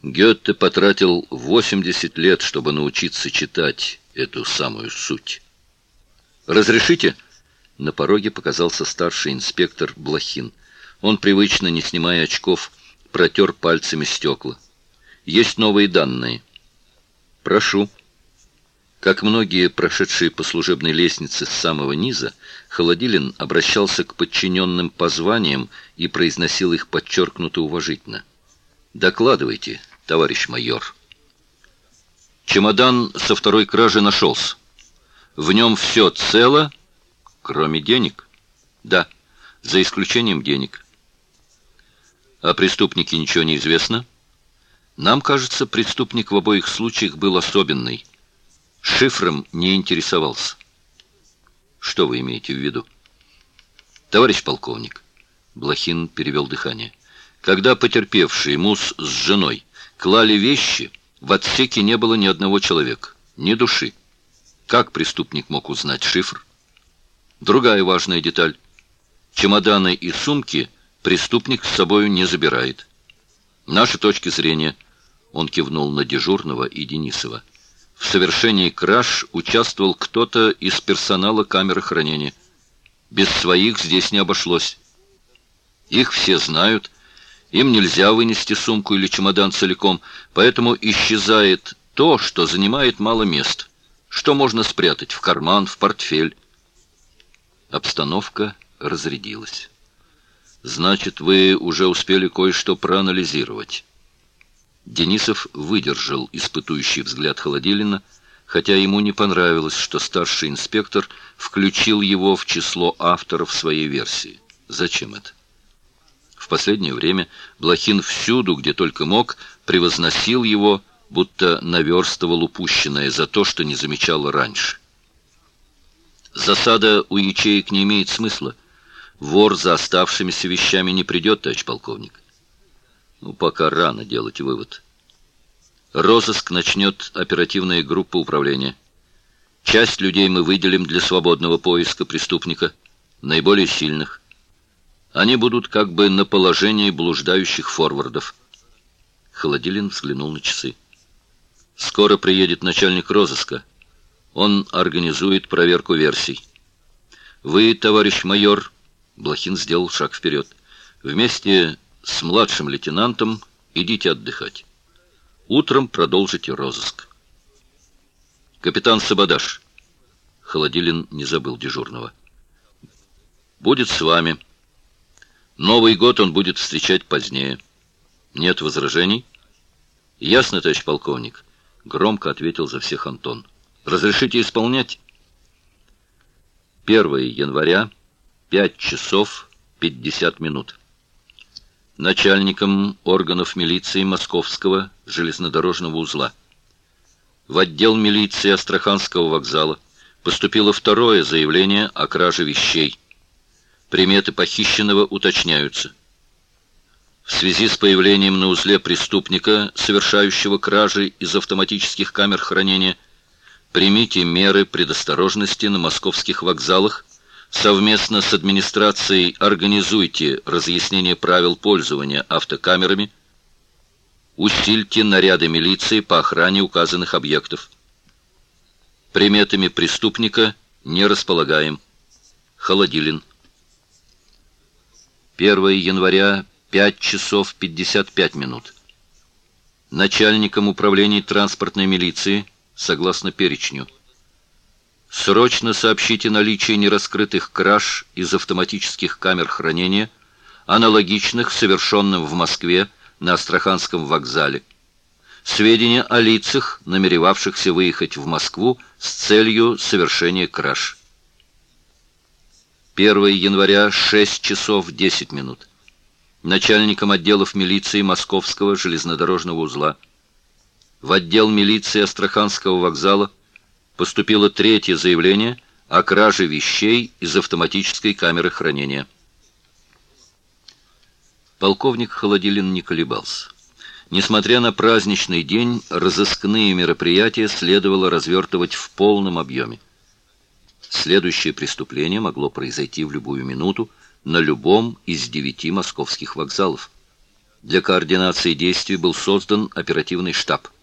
Гёте потратил 80 лет, чтобы научиться читать эту самую суть. «Разрешите?» На пороге показался старший инспектор Блохин. Он, привычно, не снимая очков, протер пальцами стекла. «Есть новые данные». «Прошу». Как многие, прошедшие по служебной лестнице с самого низа, Холодилин обращался к подчиненным по званиям и произносил их подчеркнуто уважительно. «Докладывайте, товарищ майор». «Чемодан со второй кражи нашелся. В нем все цело, кроме денег?» «Да, за исключением денег». «О преступнике ничего не известно?» «Нам кажется, преступник в обоих случаях был особенный. Шифром не интересовался». «Что вы имеете в виду?» «Товарищ полковник», — Блохин перевел дыхание, «когда потерпевший Мус с женой клали вещи, в отсеке не было ни одного человека, ни души. Как преступник мог узнать шифр? Другая важная деталь. Чемоданы и сумки преступник с собою не забирает. Наши точки зрения», — он кивнул на дежурного и Денисова, «в совершении краж участвовал кто-то из персонала камеры хранения. Без своих здесь не обошлось. Их все знают, им нельзя вынести сумку или чемодан целиком, поэтому исчезает то, что занимает мало мест, что можно спрятать в карман, в портфель». Обстановка разрядилась. «Значит, вы уже успели кое-что проанализировать». Денисов выдержал испытующий взгляд Холодилина, хотя ему не понравилось, что старший инспектор включил его в число авторов своей версии. Зачем это? В последнее время Блохин всюду, где только мог, превозносил его, будто наверстывал упущенное за то, что не замечал раньше. «Засада у ячеек не имеет смысла. Вор за оставшимися вещами не придет, товарищ полковник». Пока рано делать вывод. Розыск начнет оперативная группа управления. Часть людей мы выделим для свободного поиска преступника, наиболее сильных. Они будут как бы на положении блуждающих форвардов. Холодилин взглянул на часы. «Скоро приедет начальник розыска. Он организует проверку версий. Вы, товарищ майор...» Блохин сделал шаг вперед. «Вместе с младшим лейтенантом идите отдыхать. Утром продолжите розыск». «Капитан Сабадаш», — Холодилин не забыл дежурного, — «будет с вами. Новый год он будет встречать позднее. Нет возражений?» «Ясно, товарищ полковник», — громко ответил за всех Антон. «Разрешите исполнять?» 1 января, 5 часов 50 минут. Начальником органов милиции Московского железнодорожного узла. В отдел милиции Астраханского вокзала поступило второе заявление о краже вещей. Приметы похищенного уточняются. В связи с появлением на узле преступника, совершающего кражи из автоматических камер хранения, примите меры предосторожности на московских вокзалах. Совместно с администрацией организуйте разъяснение правил пользования автокамерами. Усильте наряды милиции по охране указанных объектов. Приметами преступника не располагаем. Холодилин. 1 января, 5 часов 55 минут. Начальником управления транспортной милиции, согласно перечню. Срочно сообщите наличие нераскрытых краж из автоматических камер хранения, аналогичных совершенным в Москве на Астраханском вокзале. Сведения о лицах, намеревавшихся выехать в Москву с целью совершения краж. 1 января, 6 часов 10 минут. Начальником отделов милиции Московского железнодорожного узла. В отдел милиции Астраханского вокзала поступило третье заявление о краже вещей из автоматической камеры хранения. Полковник Холодилин не колебался. Несмотря на праздничный день, разыскные мероприятия следовало развертывать в полном объеме. Следующее преступление могло произойти в любую минуту на любом из 9 московских вокзалов. Для координации действий был создан оперативный штаб.